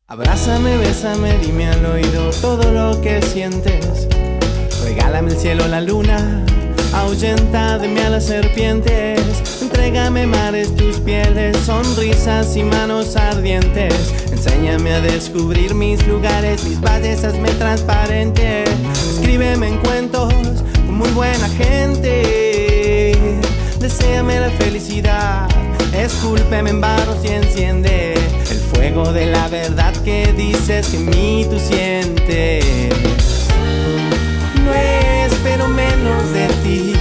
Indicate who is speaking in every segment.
Speaker 1: Abrázame, bésame, dime al oído todo lo que sientes. Regálame el cielo, la luna, ahuyenta de mí a las serpientes. Entrégame mares, tus pieles, sonrisas y manos ardientes. Enséñame a descubrir mis lugares, mis valles, hazme transparente. Escríbeme en cuentos con muy buena gente. Deséame la felicidad, escúlpeme en barros y enciende el fuego de la verdad que dices que en mí tú sientes. No espero menos de ti,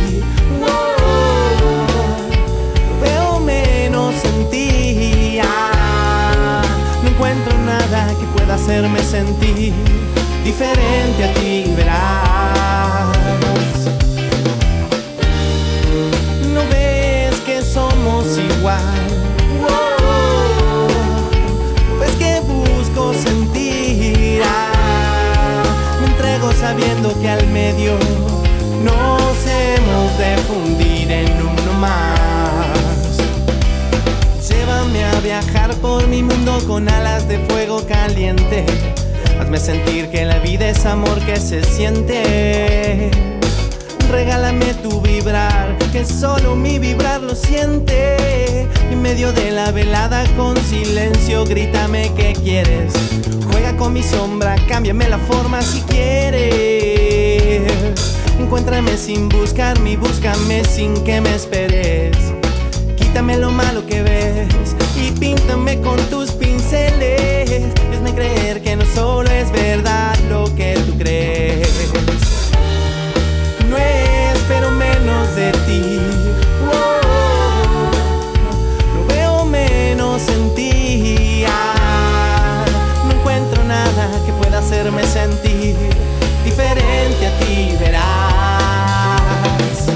Speaker 1: veo menos en ti. No encuentro nada que pueda hacerme sentir diferente a ti, verás. No ves que somos igual, no ves que busco sentir. Me entrego sabiendo que al medio nos hemos de fundir en uno más. Llévame a viajar por mi mundo con alas de fuego caliente. Hazme sentir que la vida es amor que se siente. Regálame tu vibrar, que solo mi vibrar lo siente. En medio de la velada con silencio, grítame que quieres. Juega con mi sombra, cámbiame la forma si quieres. Encuéntrame sin buscarme y búscame sin que me esperes. Quítame lo malo que ves y píntame con tus pinceles. Hazme creer que no solo es verdad lo que tú crees. No espero menos de ti, no veo menos en ti. No encuentro nada que pueda hacerme sentir diferente a ti, verás.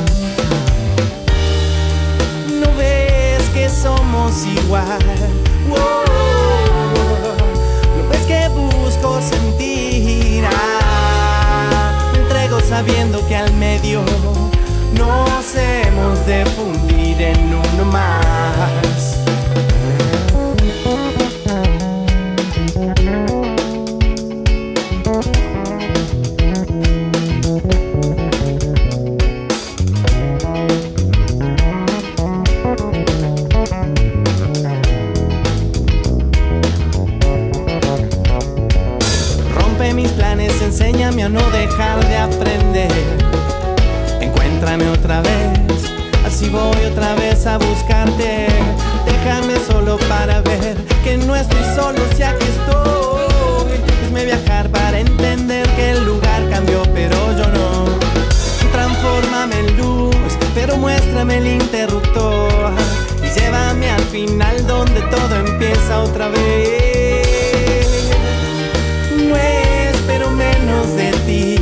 Speaker 1: No ves que somos igual, no ves que busco sentir. Me entrego sabiendo que al medio nos hemos de fundir en uno más. Rompe mis planes, enséñame a no dejar de aprender. Encuéntrame otra vez, así voy otra vez a buscarte. Déjame solo para ver que no estoy solo si aquí estoy. Hazme viajar para entender que el lugar cambió pero yo no. Transfórmame en luz, pero muéstrame el interruptor. Y llévame al final donde todo empieza otra vez. No espero menos de ti,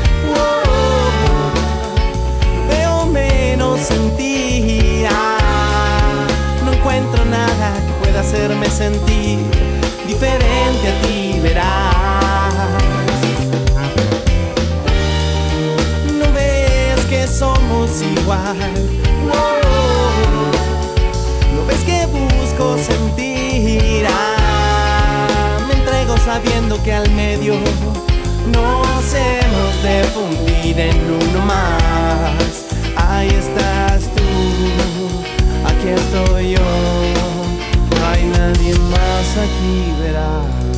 Speaker 1: veo menos en ti. No encuentro nada que pueda hacerme sentir diferente a ti, verás. No ves que somos igual, no ves que busco sentir. Me entrego sabiendo que al medio nos hemos de fundir en uno más. Ahí estás tú, aquí estoy yo, no hay nadie más aquí, verás.